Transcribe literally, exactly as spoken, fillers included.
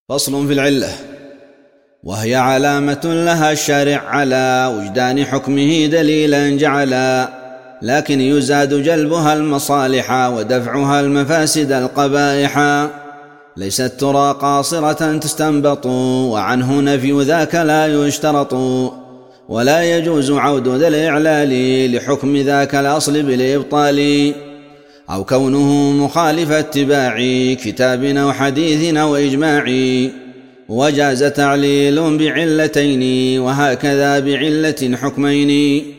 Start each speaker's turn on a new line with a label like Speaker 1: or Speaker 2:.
Speaker 1: فصل في العلة، وهي علامة لها الشارع على وجدان حكمه دليلا جعلا، لكن يزاد جلبها المصالح ودفعها المفاسد القبائح. ليست ترى قاصرة تستنبط، وعنه نفي ذاك لا يشترط، ولا يجوز عود ذا الإعلال لحكم ذاك الأصل بالإبطال، أو كونه مخالف اتباع كتاب أو حديث أو إجماع. وجاز تعليل بعلتين، وهكذا بعلة حكمين.